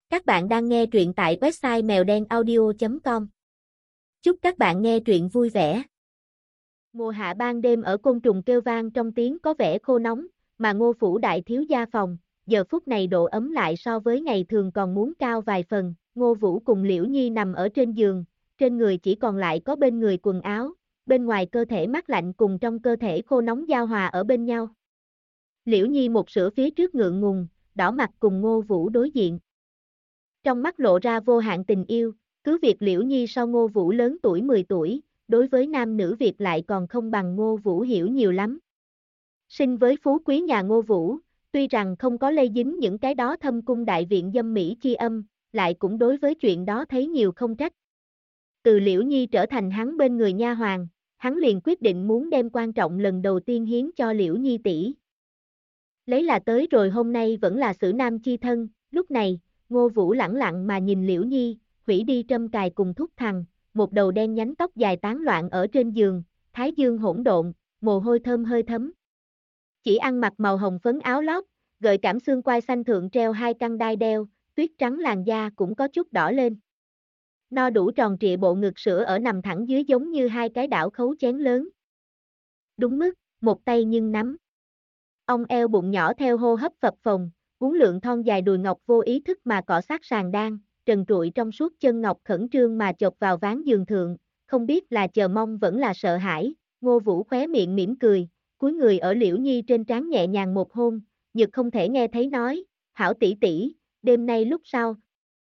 Các bạn đang nghe truyện tại website mèo đen audio.com. Chúc các bạn nghe truyện vui vẻ. Mùa hạ ban đêm ở côn trùng kêu vang trong tiếng có vẻ khô nóng, mà Ngô phủ đại thiếu gia phòng, giờ phút này độ ấm lại so với ngày thường còn muốn cao vài phần. Ngô Vũ cùng Liễu Nhi nằm ở trên giường, trên người chỉ còn lại có bên người quần áo, bên ngoài cơ thể mát lạnh cùng trong cơ thể khô nóng giao hòa ở bên nhau. Liễu Nhi một sữa phía trước ngượng ngùng, đỏ mặt cùng Ngô Vũ đối diện. Trong mắt lộ ra vô hạn tình yêu, cứ việc Liễu Nhi sau Ngô Vũ lớn tuổi 10 tuổi, đối với nam nữ Việt lại còn không bằng Ngô Vũ hiểu nhiều lắm. Sinh với phú quý nhà Ngô Vũ, tuy rằng không có lây dính những cái đó thâm cung đại viện dâm mỹ chi âm, lại cũng đối với chuyện đó thấy nhiều không trách. Từ Liễu Nhi trở thành hắn bên người nha hoàn, hắn liền quyết định muốn đem quan trọng lần đầu tiên hiến cho Liễu Nhi tỷ. Lấy là tới rồi hôm nay vẫn là xử nam chi thân, lúc này, Ngô Vũ lẳng lặng mà nhìn Liễu Nhi, hủy đi trâm cài cùng thúc thằng, một đầu đen nhánh tóc dài tán loạn ở trên giường, thái dương hỗn độn, mồ hôi thơm hơi thấm. Chỉ ăn mặc màu hồng phấn áo lót, gợi cảm xương quai xanh thượng treo hai căn đai đeo, tuyết trắng làn da cũng có chút đỏ lên. No đủ tròn trịa bộ ngực sữa ở nằm thẳng dưới giống như hai cái đảo khấu chén lớn. Đúng mức, một tay nhưng nắm. Ong eo bụng nhỏ theo hô hấp phập phồng, uốn lượn thon dài đùi ngọc vô ý thức mà cọ sát sàn đan, trần trụi trong suốt chân ngọc khẩn trương mà chộp vào ván giường thượng, không biết là chờ mong vẫn là sợ hãi. Ngô Vũ khóe miệng mỉm cười, cúi người ở Liễu Nhi trên trán nhẹ nhàng một hôn, Nhược không thể nghe thấy nói, hảo tỷ tỷ, đêm nay lúc sau.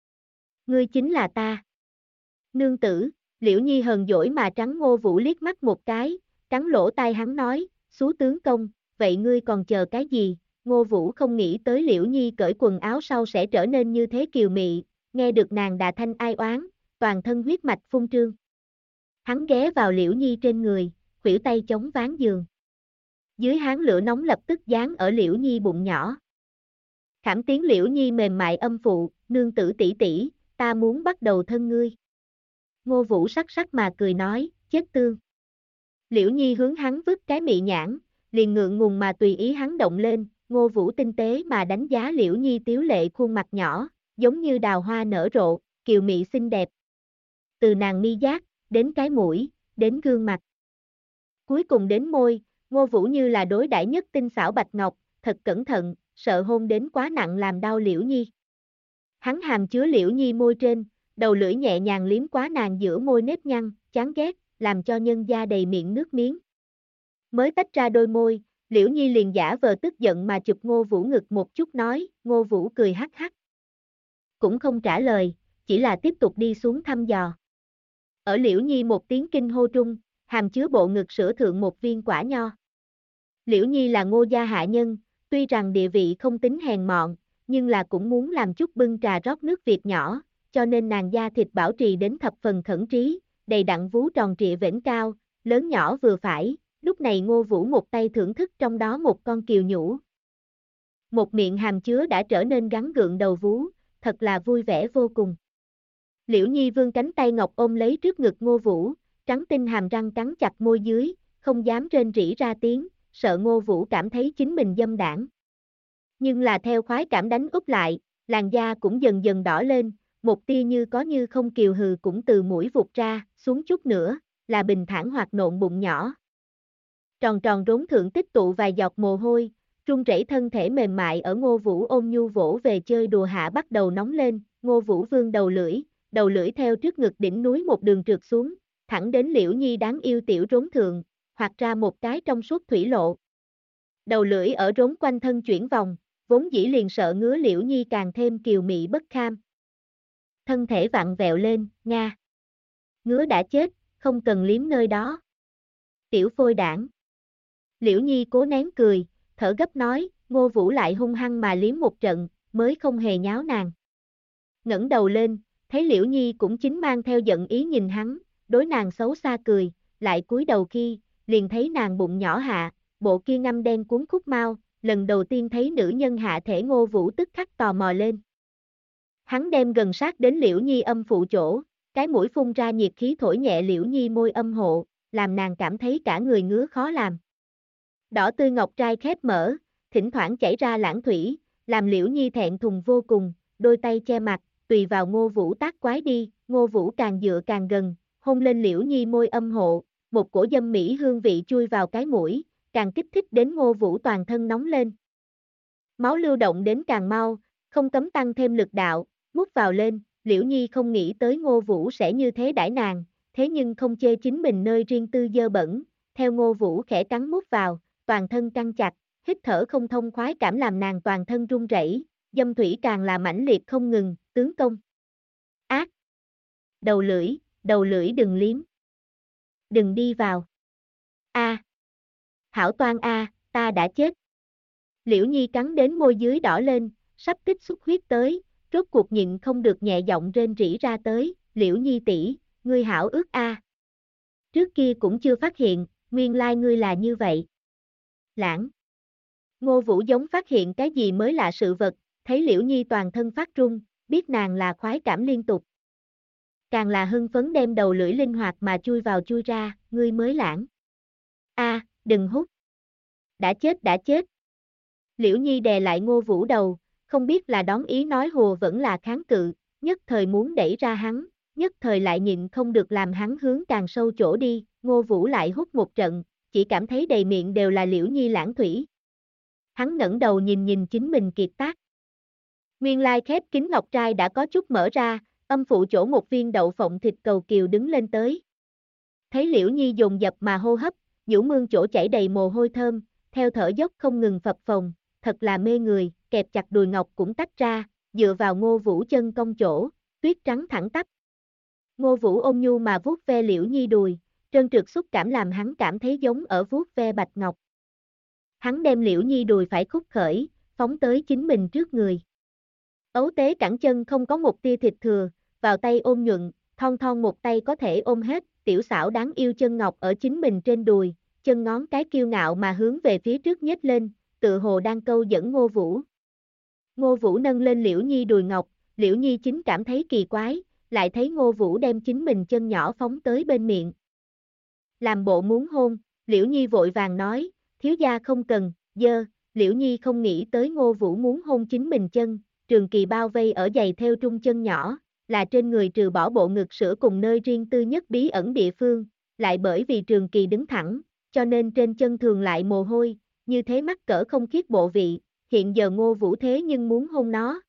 Ngươi chính là ta. Nương tử, Liễu Nhi hờn dỗi mà trắng Ngô Vũ liếc mắt một cái, cắn lỗ tai hắn nói, xú tướng công, vậy ngươi còn chờ cái gì? Ngô Vũ không nghĩ tới Liễu Nhi cởi quần áo sau sẽ trở nên như thế kiều mị, nghe được nàng đà thanh ai oán, toàn thân huyết mạch phun trương. Hắn ghé vào Liễu Nhi trên người, khuỷu tay chống ván giường. Dưới háng lửa nóng lập tức dán ở Liễu Nhi bụng nhỏ. Khảm tiếng Liễu Nhi mềm mại âm phụ, nương tử tỷ tỷ, ta muốn bắt đầu thân ngươi. Ngô Vũ sắc sắc mà cười nói, chết tương. Liễu Nhi hướng hắn vứt cái mị nhãn, liền ngượng ngùng mà tùy ý hắn động lên. Ngô Vũ tinh tế mà đánh giá Liễu Nhi tiếu lệ khuôn mặt nhỏ, giống như đào hoa nở rộ, kiều mị xinh đẹp. Từ nàng mi giác, đến cái mũi, đến gương mặt. Cuối cùng đến môi, Ngô Vũ như là đối đãi nhất tinh xảo bạch ngọc, thật cẩn thận, sợ hôn đến quá nặng làm đau Liễu Nhi. Hắn hàm chứa Liễu Nhi môi trên, đầu lưỡi nhẹ nhàng liếm quá nàng giữa môi nếp nhăn, chán ghét, làm cho nhân da đầy miệng nước miếng. Mới tách ra đôi môi, Liễu Nhi liền giả vờ tức giận mà chụp Ngô Vũ ngực một chút nói, Ngô Vũ cười hắc hắc. Cũng không trả lời, chỉ là tiếp tục đi xuống thăm dò. Ở Liễu Nhi một tiếng kinh hô trung, hàm chứa bộ ngực sữa thượng một viên quả nho. Liễu Nhi là Ngô gia hạ nhân, tuy rằng địa vị không tính hèn mọn, nhưng là cũng muốn làm chút bưng trà rót nước việc nhỏ, cho nên nàng da thịt bảo trì đến thập phần khẩn trí, đầy đặn vú tròn trịa vểnh cao, lớn nhỏ vừa phải. Lúc này Ngô Vũ một tay thưởng thức trong đó một con kiều nhũ. Một miệng hàm chứa đã trở nên gắn gượng đầu vú, thật là vui vẻ vô cùng. Liễu Nhi vươn cánh tay ngọc ôm lấy trước ngực Ngô Vũ, trắng tinh hàm răng cắn chặt môi dưới, không dám rên rỉ ra tiếng, sợ Ngô Vũ cảm thấy chính mình dâm đãng. Nhưng là theo khoái cảm đánh úp lại, làn da cũng dần dần đỏ lên, một tia như có như không kiều hừ cũng từ mũi vụt ra, xuống chút nữa, là bình thản hoạt nộn bụng nhỏ. Tròn tròn rốn thượng tích tụ vài giọt mồ hôi, run rẩy thân thể mềm mại ở Ngô Vũ ôm nhu vỗ về chơi đùa hạ bắt đầu nóng lên. Ngô Vũ vươn đầu lưỡi theo trước ngực đỉnh núi một đường trượt xuống, thẳng đến Liễu Nhi đáng yêu tiểu rốn thượng, hoặc ra một cái trong suốt thủy lộ. Đầu lưỡi ở rốn quanh thân chuyển vòng, vốn dĩ liền sợ ngứa Liễu Nhi càng thêm kiều mị bất kham. Thân thể vặn vẹo lên, nga. Ngứa đã chết, không cần liếm nơi đó. Tiểu phôi đảng. Liễu Nhi cố nén cười, thở gấp nói, Ngô Vũ lại hung hăng mà liếm một trận, mới không hề nháo nàng. Ngẩng đầu lên, thấy Liễu Nhi cũng chính mang theo giận ý nhìn hắn, đối nàng xấu xa cười, lại cúi đầu khi, liền thấy nàng bụng nhỏ hạ, bộ kia ngăm đen cuốn khúc mau, lần đầu tiên thấy nữ nhân hạ thể Ngô Vũ tức khắc tò mò lên. Hắn đem gần sát đến Liễu Nhi âm phụ chỗ, cái mũi phun ra nhiệt khí thổi nhẹ Liễu Nhi môi âm hộ, làm nàng cảm thấy cả người ngứa khó làm. Đỏ tươi ngọc trai khép mở, thỉnh thoảng chảy ra lãng thủy, làm Liễu Nhi thẹn thùng vô cùng, đôi tay che mặt, tùy vào Ngô Vũ tác quái đi, Ngô Vũ càng dựa càng gần, hôn lên Liễu Nhi môi âm hộ, một cổ dâm mỹ hương vị chui vào cái mũi, càng kích thích đến Ngô Vũ toàn thân nóng lên. Máu lưu động đến càng mau, không cấm tăng thêm lực đạo, mút vào lên, Liễu Nhi không nghĩ tới Ngô Vũ sẽ như thế đãi nàng, thế nhưng không chê chính mình nơi riêng tư dơ bẩn, theo Ngô Vũ khẽ cắn mút vào, toàn thân căng chặt, hít thở không thông khoái cảm làm nàng toàn thân run rẩy, dâm thủy càng là mãnh liệt không ngừng, tướng công. Ác! Đầu lưỡi đừng liếm. Đừng đi vào. A! Hảo toan a, ta đã chết. Liễu Nhi cắn đến môi dưới đỏ lên, sắp tích xuất huyết tới, rốt cuộc nhịn không được nhẹ giọng rên rỉ ra tới, Liễu Nhi tỷ, ngươi hảo ước a. Trước kia cũng chưa phát hiện, nguyên lai ngươi là như vậy. Lãng. Ngô Vũ giống phát hiện cái gì mới lạ sự vật, thấy Liễu Nhi toàn thân phát run, biết nàng là khoái cảm liên tục. Càng là hưng phấn đem đầu lưỡi linh hoạt mà chui vào chui ra, ngươi mới lãng. A, đừng hút. Đã chết. Liễu Nhi đè lại Ngô Vũ đầu, không biết là đón ý nói hùa vẫn là kháng cự, nhất thời muốn đẩy ra hắn, nhất thời lại nhịn không được làm hắn hướng càng sâu chỗ đi, Ngô Vũ lại hút một trận, chỉ cảm thấy đầy miệng đều là Liễu Nhi lãng thủy. Hắn ngẩng đầu nhìn chính mình kiệt tác. Nguyên lai khép kín ngọc trai đã có chút mở ra, âm phụ chỗ một viên đậu phộng thịt cầu kiều đứng lên tới. Thấy Liễu Nhi dồn dập mà hô hấp, nhũ mương chỗ chảy đầy mồ hôi thơm, theo thở dốc không ngừng phập phồng, thật là mê người, kẹp chặt đùi ngọc cũng tách ra, dựa vào Ngô Vũ chân cong chỗ, tuyết trắng thẳng tắp. Ngô Vũ ôn nhu mà vuốt ve Liễu Nhi đùi, trơn trượt xúc cảm làm hắn cảm thấy giống ở vuốt ve bạch ngọc. Hắn đem Liễu Nhi đùi phải khúc khởi, phóng tới chính mình trước người. Ấu tế cẳng chân không có một tia thịt thừa, vào tay ôm nhuận, thon thon một tay có thể ôm hết, tiểu xảo đáng yêu chân ngọc ở chính mình trên đùi, chân ngón cái kiêu ngạo mà hướng về phía trước nhếch lên, tự hồ đang câu dẫn Ngô Vũ. Ngô Vũ nâng lên Liễu Nhi đùi ngọc, Liễu Nhi chính cảm thấy kỳ quái, lại thấy Ngô Vũ đem chính mình chân nhỏ phóng tới bên miệng. Làm bộ muốn hôn, Liễu Nhi vội vàng nói, thiếu gia không cần, Liễu Nhi không nghĩ tới Ngô Vũ muốn hôn chính mình chân, Trường Kỳ bao vây ở giày theo trung chân nhỏ, là trên người trừ bỏ bộ ngực sữa cùng nơi riêng tư nhất bí ẩn địa phương, lại bởi vì Trường Kỳ đứng thẳng, cho nên trên chân thường lại mồ hôi, như thế mắc cỡ không khiết bộ vị, hiện giờ Ngô Vũ thế nhưng muốn hôn nó.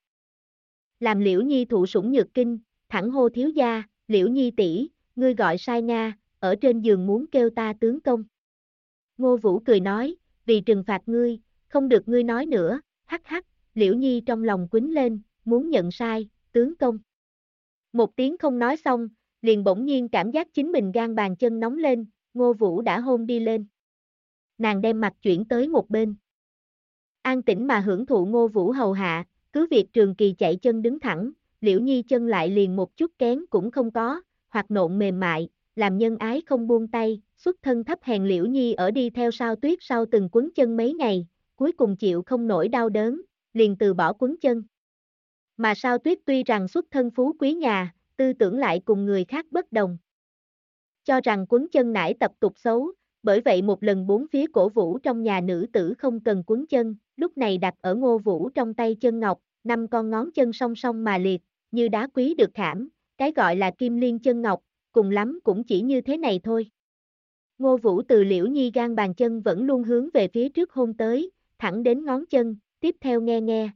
Làm Liễu Nhi thụ sủng nhược kinh, thẳng hô thiếu gia, Liễu Nhi tỷ, ngươi gọi sai Nga, ở trên giường muốn kêu ta tướng công. Ngô Vũ cười nói, vì trừng phạt ngươi, không được ngươi nói nữa, hắc hắc, Liễu Nhi trong lòng quýnh lên, muốn nhận sai, tướng công. Một tiếng không nói xong, liền bỗng nhiên cảm giác chính mình gan bàn chân nóng lên, Ngô Vũ đã hôn đi lên. Nàng đem mặt chuyển tới một bên. An tĩnh mà hưởng thụ Ngô Vũ hầu hạ, cứ việc Trường Kỳ chạy chân đứng thẳng, Liễu Nhi chân lại liền một chút kén cũng không có, hoặc nộn mềm mại, làm nhân ái không buông tay, xuất thân thấp hèn Liễu Nhi ở đi theo Sao Tuyết sau từng quấn chân mấy ngày, cuối cùng chịu không nổi đau đớn, liền từ bỏ quấn chân. Mà Sao Tuyết tuy rằng xuất thân phú quý nhà, tư tưởng lại cùng người khác bất đồng. Cho rằng quấn chân nải tập tục xấu, bởi vậy một lần bốn phía cổ vũ trong nhà nữ tử không cần quấn chân, lúc này đặt ở Ngô Vũ trong tay chân ngọc, 5 con ngón chân song song mà liệt, như đá quý được khảm, cái gọi là kim liên chân ngọc, cùng lắm cũng chỉ như thế này thôi. Ngô Vũ từ Liễu Nhi gan bàn chân vẫn luôn hướng về phía trước hôn tới, thẳng đến ngón chân, tiếp theo nghe.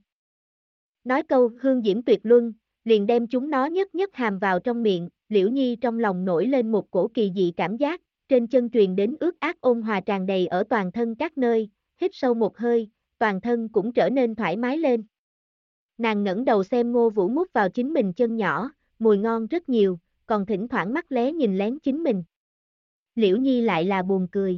Nói câu hương diễm tuyệt luân, liền đem chúng nó nhất hàm vào trong miệng, Liễu Nhi trong lòng nổi lên một cổ kỳ dị cảm giác, trên chân truyền đến ướt át ôn hòa tràn đầy ở toàn thân các nơi, hít sâu một hơi, toàn thân cũng trở nên thoải mái lên. Nàng ngẩng đầu xem Ngô Vũ mút vào chính mình chân nhỏ, mùi ngon rất nhiều, còn thỉnh thoảng mắt lé nhìn lén chính mình. Liễu Nhi lại là buồn cười,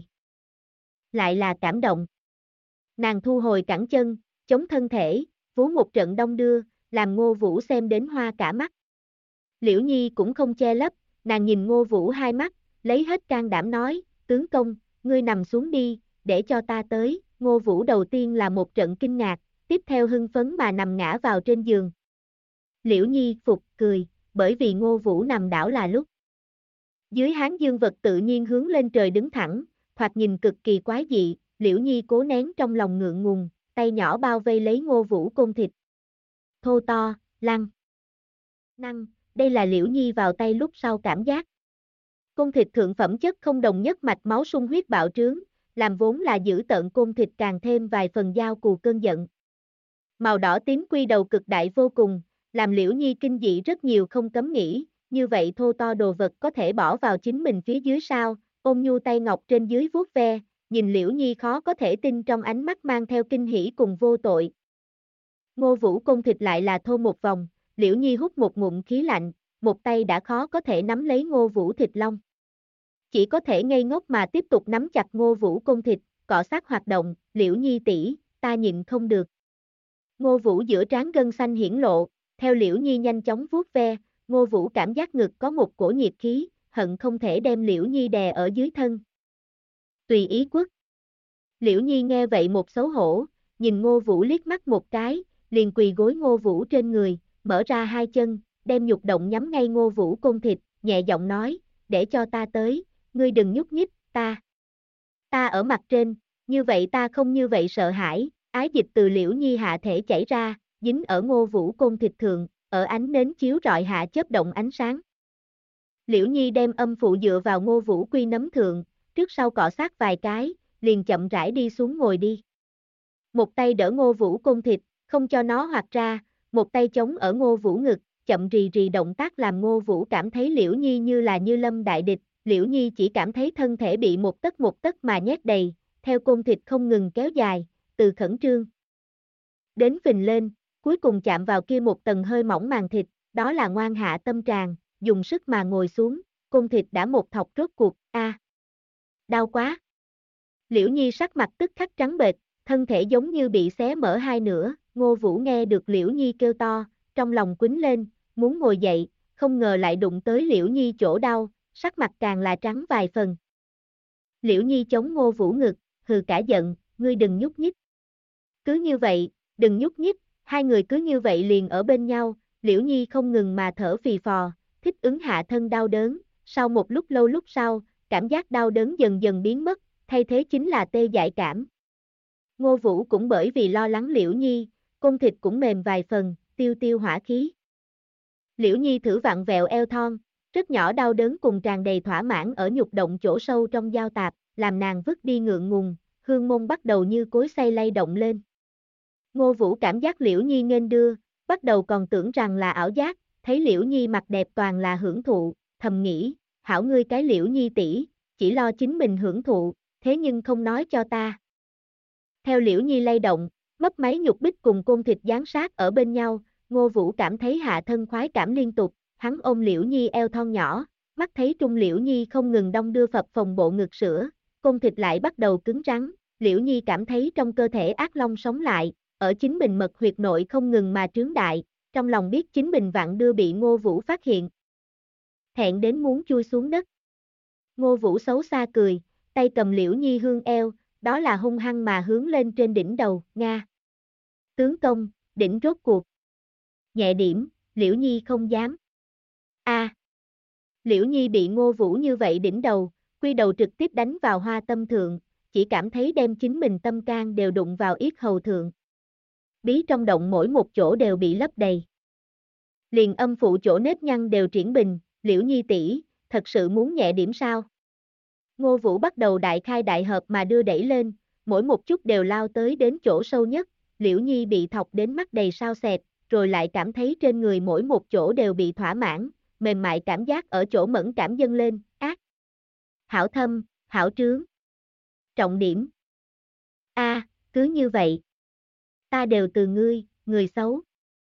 lại là cảm động. Nàng thu hồi cẳng chân, chống thân thể, vú một trận đông đưa, làm Ngô Vũ xem đến hoa cả mắt. Liễu Nhi cũng không che lấp, nàng nhìn Ngô Vũ hai mắt, lấy hết can đảm nói, tướng công, ngươi nằm xuống đi, để cho ta tới, Ngô Vũ đầu tiên là một trận kinh ngạc, tiếp theo hưng phấn mà nằm ngã vào trên giường. Liễu Nhi phục cười, bởi vì Ngô Vũ nằm đảo là lúc. Dưới hán dương vật tự nhiên hướng lên trời đứng thẳng, thoạt nhìn cực kỳ quái dị, Liễu Nhi cố nén trong lòng ngượng ngùng, tay nhỏ bao vây lấy Ngô Vũ côn thịt. Thô to, lăn. Năng, đây là Liễu Nhi vào tay lúc sau cảm giác. Côn thịt thượng phẩm chất không đồng nhất mạch máu sung huyết bạo trướng, làm vốn là giữ tợn côn thịt càng thêm vài phần dao cù cơn giận. Màu đỏ tím quy đầu cực đại vô cùng, làm Liễu Nhi kinh dị rất nhiều không cấm nghĩ, như vậy thô to đồ vật có thể bỏ vào chính mình phía dưới sao, ôm nhu tay ngọc trên dưới vuốt ve, nhìn Liễu Nhi khó có thể tin trong ánh mắt mang theo kinh hỉ cùng vô tội. Ngô Vũ côn thịt lại là thô một vòng, Liễu Nhi hút một ngụm khí lạnh, một tay đã khó có thể nắm lấy Ngô Vũ thịt lông. Chỉ có thể ngây ngốc mà tiếp tục nắm chặt Ngô Vũ côn thịt, cọ sát hoạt động, Liễu Nhi tỷ, ta nhịn không được. Ngô Vũ giữa trán gân xanh hiển lộ, theo Liễu Nhi nhanh chóng vuốt ve, Ngô Vũ cảm giác ngực có một cổ nhiệt khí, hận không thể đem Liễu Nhi đè ở dưới thân. Tùy ý quất. Liễu Nhi nghe vậy một xấu hổ, nhìn Ngô Vũ liếc mắt một cái, liền quỳ gối Ngô Vũ trên người, mở ra hai chân, đem nhục động nhắm ngay Ngô Vũ côn thịt, nhẹ giọng nói, để cho ta tới, ngươi đừng nhúc nhích, ta ở mặt trên, như vậy ta không như vậy sợ hãi, ái dịch từ Liễu Nhi hạ thể chảy ra, dính ở Ngô Vũ côn thịt thượng, ở ánh nến chiếu rọi hạ chớp động ánh sáng. Liễu Nhi đem âm phụ dựa vào Ngô Vũ quy nấm thượng, trước sau cọ sát vài cái, liền chậm rãi đi xuống ngồi đi. Một tay đỡ Ngô Vũ côn thịt, không cho nó hoạt ra, một tay chống ở Ngô Vũ ngực, chậm rì rì động tác làm Ngô Vũ cảm thấy Liễu Nhi như là như lâm đại địch, Liễu Nhi chỉ cảm thấy thân thể bị một tấc mà nhét đầy, theo côn thịt không ngừng kéo dài, từ khẩn trương đến phình lên, cuối cùng chạm vào kia một tầng hơi mỏng màng thịt, đó là ngoan hạ tâm tràng, dùng sức mà ngồi xuống, côn thịt đã một thọc rốt cuộc, đau quá. Liễu Nhi sắc mặt tức khắc trắng bệch, thân thể giống như bị xé mở hai nửa, Ngô Vũ nghe được Liễu Nhi kêu to, trong lòng quýnh lên, muốn ngồi dậy, không ngờ lại đụng tới Liễu Nhi chỗ đau, sắc mặt càng là trắng vài phần. Liễu Nhi chống Ngô Vũ ngực, hừ cả giận, ngươi đừng nhúc nhích. Cứ như vậy, đừng nhúc nhích, hai người cứ như vậy liền ở bên nhau, Liễu Nhi không ngừng mà thở phì phò, thích ứng hạ thân đau đớn, sau một lúc lâu lúc sau, cảm giác đau đớn dần dần biến mất, thay thế chính là tê dại cảm. Ngô Vũ cũng bởi vì lo lắng Liễu Nhi, côn thịt cũng mềm vài phần, tiêu tiêu hỏa khí. Liễu Nhi thử vặn vẹo eo thon, rất nhỏ đau đớn cùng tràn đầy thỏa mãn ở nhục động chỗ sâu trong giao tạp, làm nàng vứt đi ngượng ngùng, hương môn bắt đầu như cối xay lay động lên. Ngô Vũ cảm giác Liễu Nhi nghênh đưa, bắt đầu còn tưởng rằng là ảo giác, thấy Liễu Nhi mặt đẹp toàn là hưởng thụ, thầm nghĩ, hảo ngươi cái Liễu Nhi tỷ, chỉ lo chính mình hưởng thụ, thế nhưng không nói cho ta. Theo Liễu Nhi lay động, mấp máy nhục bích cùng côn thịt dán sát ở bên nhau, Ngô Vũ cảm thấy hạ thân khoái cảm liên tục, hắn ôm Liễu Nhi eo thon nhỏ, mắt thấy trung Liễu Nhi không ngừng đong đưa phập phồng bộ ngực sữa, côn thịt lại bắt đầu cứng rắn, Liễu Nhi cảm thấy trong cơ thể ác long sống lại, ở chính mình mật huyệt nội không ngừng mà trướng đại, trong lòng biết chính mình vặn đưa bị Ngô Vũ phát hiện. Hẹn đến muốn chui xuống đất. Ngô Vũ xấu xa cười, tay cầm Liễu Nhi hương eo, đó là hung hăng mà hướng lên trên đỉnh đầu, Nga. Tướng công, đỉnh rốt cuộc. Nhẹ điểm, Liễu Nhi không dám. Liễu Nhi bị Ngô Vũ như vậy đỉnh đầu, quy đầu trực tiếp đánh vào hoa tâm thượng, chỉ cảm thấy đem chính mình tâm can đều đụng vào yết hầu thượng. Bí trong động mỗi một chỗ đều bị lấp đầy. Liền âm phụ chỗ nếp nhăn đều triển bình, Liễu Nhi tỷ, thật sự muốn nhẹ điểm sao? Ngô Vũ bắt đầu đại khai đại hợp mà đưa đẩy lên, mỗi một chút đều lao tới đến chỗ sâu nhất, Liễu Nhi bị thọc đến mắt đầy sao sẹt, rồi lại cảm thấy trên người mỗi một chỗ đều bị thỏa mãn, mềm mại cảm giác ở chỗ mẫn cảm dâng lên, hảo thâm, hảo trướng. Trọng điểm. Cứ như vậy. Ta đều từ ngươi, người xấu.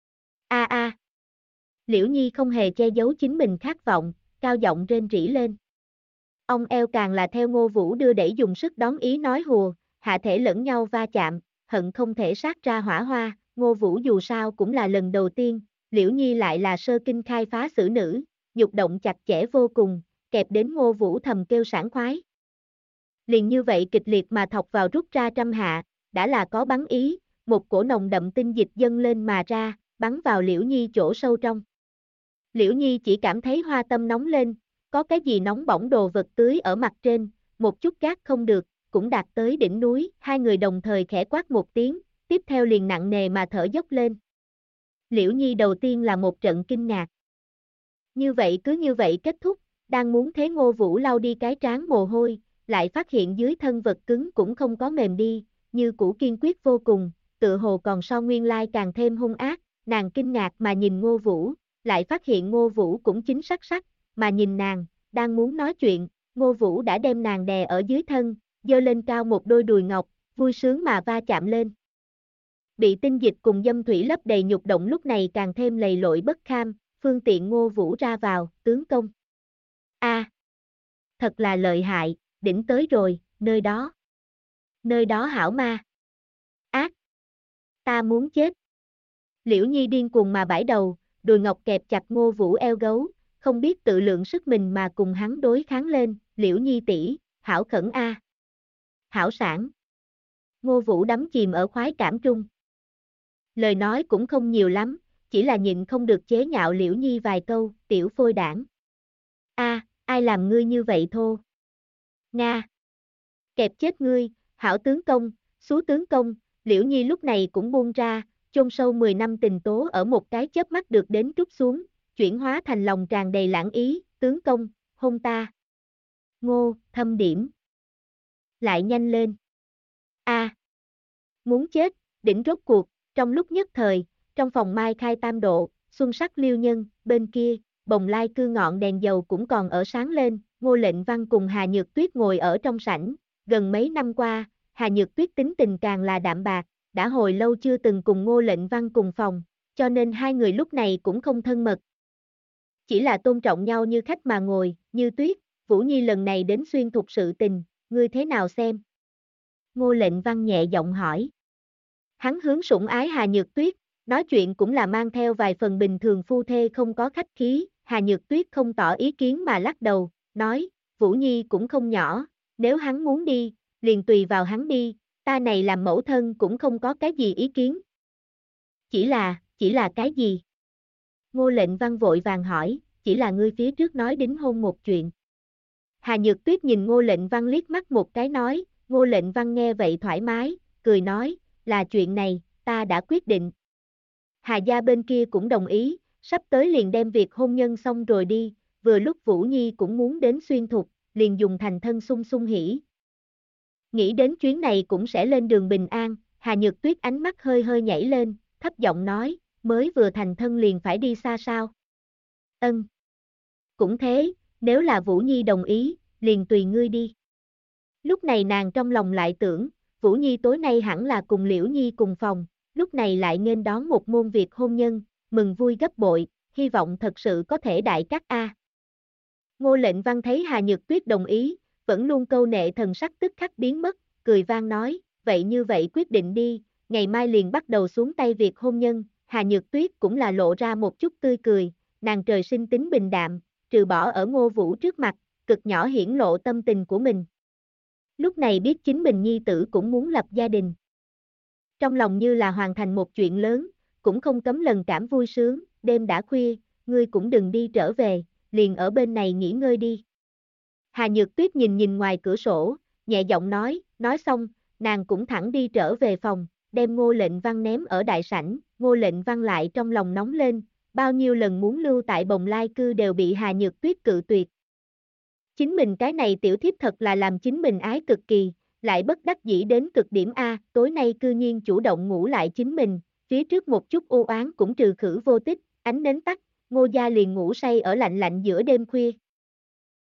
Liễu Nhi không hề che giấu chính mình khát vọng, cao giọng rên rỉ lên. Ông eo càng là theo Ngô Vũ đưa đẩy dùng sức đón ý nói hùa, hạ thể lẫn nhau va chạm, hận không thể sát ra hỏa hoa, Ngô Vũ dù sao cũng là lần đầu tiên, Liễu Nhi lại là sơ kinh khai phá xử nữ, nhục động chặt chẽ vô cùng, kẹp đến Ngô Vũ thầm kêu sảng khoái. Liền như vậy kịch liệt mà thọc vào rút ra trăm hạ, đã là có bắn ý, một cổ nồng đậm tinh dịch dâng lên mà ra, bắn vào Liễu Nhi chỗ sâu trong. Liễu Nhi chỉ cảm thấy hoa tâm nóng lên, có cái gì nóng bỏng đồ vật tưới ở mặt trên, một chút gác không được, cũng đạt tới đỉnh núi, hai người đồng thời khẽ quát một tiếng, tiếp theo liền nặng nề mà thở dốc lên. Liễu Nhi đầu tiên là một trận kinh ngạc. Như vậy cứ như vậy kết thúc, đang muốn thế Ngô Vũ lau đi cái trán mồ hôi, lại phát hiện dưới thân vật cứng cũng không có mềm đi, như cũ kiên quyết vô cùng, tự hồ còn so nguyên lai càng thêm hung ác, nàng kinh ngạc mà nhìn Ngô Vũ, lại phát hiện Ngô Vũ cũng chính sắc sắc, mà nhìn nàng, đang muốn nói chuyện, Ngô Vũ đã đem nàng đè ở dưới thân, giơ lên cao một đôi đùi ngọc, vui sướng mà va chạm lên. Bị tinh dịch cùng dâm thủy lấp đầy nhục động lúc này càng thêm lầy lội bất kham, phương tiện Ngô Vũ ra vào, tướng công. A, thật là lợi hại, đỉnh tới rồi, nơi đó. Nơi đó hảo ma. Ác. Ta muốn chết. Liễu Nhi điên cuồng mà bãi đầu, đùi ngọc kẹp chặt Ngô Vũ eo gấu, không biết tự lượng sức mình mà cùng hắn đối kháng lên, Liễu Nhi tỷ, hảo khẩn a. Hảo sản. Ngô Vũ đắm chìm ở khoái cảm trung. Lời nói cũng không nhiều lắm, chỉ là nhịn không được chế nhạo Liễu Nhi vài câu, tiểu phôi đảng. A, ai làm ngươi như vậy thô? Nga. Kẹp chết ngươi, hảo tướng công, xú tướng công, Liễu Nhi lúc này cũng buông ra, chôn sâu 10 năm tình tố ở một cái chớp mắt được đến trút xuống, chuyển hóa thành lòng tràn đầy lãng ý, tướng công, hôn ta. Ngô, thâm điểm. Lại nhanh lên. A. Muốn chết, đỉnh rốt cuộc, trong lúc nhất thời, trong phòng mai khai tam độ, xuân sắc liêu nhân, bên kia, bồng lai cư ngọn đèn dầu cũng còn ở sáng lên, Ngô Lệnh Văn cùng Hà Nhược Tuyết ngồi ở trong sảnh, gần mấy năm qua, Hà Nhược Tuyết tính tình càng là đạm bạc, đã hồi lâu chưa từng cùng Ngô Lệnh Văn cùng phòng, cho nên hai người lúc này cũng không thân mật. Chỉ là tôn trọng nhau như khách mà ngồi, Như Tuyết, Vũ Nhi lần này đến xuyên thục sự tình, ngươi thế nào xem? Ngô Lệnh Văn nhẹ giọng hỏi. Hắn hướng sủng ái Hà Nhược Tuyết, nói chuyện cũng là mang theo vài phần bình thường phu thê không có khách khí, Hà Nhược Tuyết không tỏ ý kiến mà lắc đầu, nói, Vũ Nhi cũng không nhỏ, nếu hắn muốn đi, liền tùy vào hắn đi, ta này làm mẫu thân cũng không có cái gì ý kiến. Chỉ là cái gì? Ngô Lệnh Văn vội vàng hỏi, chỉ là ngươi phía trước nói đính hôn một chuyện. Hà Nhược Tuyết nhìn Ngô Lệnh Văn liếc mắt một cái nói, Ngô Lệnh Văn nghe vậy thoải mái, cười nói, là chuyện này, ta đã quyết định. Hà gia bên kia cũng đồng ý, sắp tới liền đem việc hôn nhân xong rồi đi, vừa lúc Vũ Nhi cũng muốn đến xuyên thục, liền dùng thành thân sung sung hỉ. Nghĩ đến chuyến này cũng sẽ lên đường bình an, Hà Nhược Tuyết ánh mắt hơi hơi nhảy lên, thấp giọng nói, mới vừa thành thân liền phải đi xa sao? Ân. Cũng thế, nếu là Vũ Nhi đồng ý, liền tùy ngươi đi. Lúc này nàng trong lòng lại tưởng, Vũ Nhi tối nay hẳn là cùng Liễu Nhi cùng phòng, lúc này lại nghênh đón một môn việc hôn nhân, mừng vui gấp bội, hy vọng thật sự có thể đại cát a. Ngô Lệnh Văn thấy Hà Nhược Tuyết đồng ý, vẫn luôn câu nệ thần sắc tức khắc biến mất, cười vang nói, vậy như vậy quyết định đi, ngày mai liền bắt đầu xuống tay việc hôn nhân, Hà Nhược Tuyết cũng là lộ ra một chút tươi cười, nàng trời sinh tính bình đạm, trừ bỏ ở Ngô Vũ trước mặt, cực nhỏ hiển lộ tâm tình của mình. Lúc này biết chính mình nhi tử cũng muốn lập gia đình. Trong lòng như là hoàn thành một chuyện lớn, cũng không cấm lần cảm vui sướng, đêm đã khuya, ngươi cũng đừng đi trở về, liền ở bên này nghỉ ngơi đi. Hà Nhược Tuyết nhìn nhìn ngoài cửa sổ, nhẹ giọng nói xong, nàng cũng thẳng đi trở về phòng, đem Ngô Lệnh Văn ném ở đại sảnh, Ngô Lệnh Văn lại trong lòng nóng lên, bao nhiêu lần muốn lưu tại Bồng Lai Cư đều bị Hà Nhược Tuyết cự tuyệt. Chính mình cái này tiểu thiếp thật là làm chính mình ái cực kỳ, lại bất đắc dĩ đến cực điểm A, tối nay cư nhiên chủ động ngủ lại chính mình, phía trước một chút u oán cũng trừ khử vô tích, ánh nến tắt, Ngô gia liền ngủ say ở lạnh lạnh giữa đêm khuya.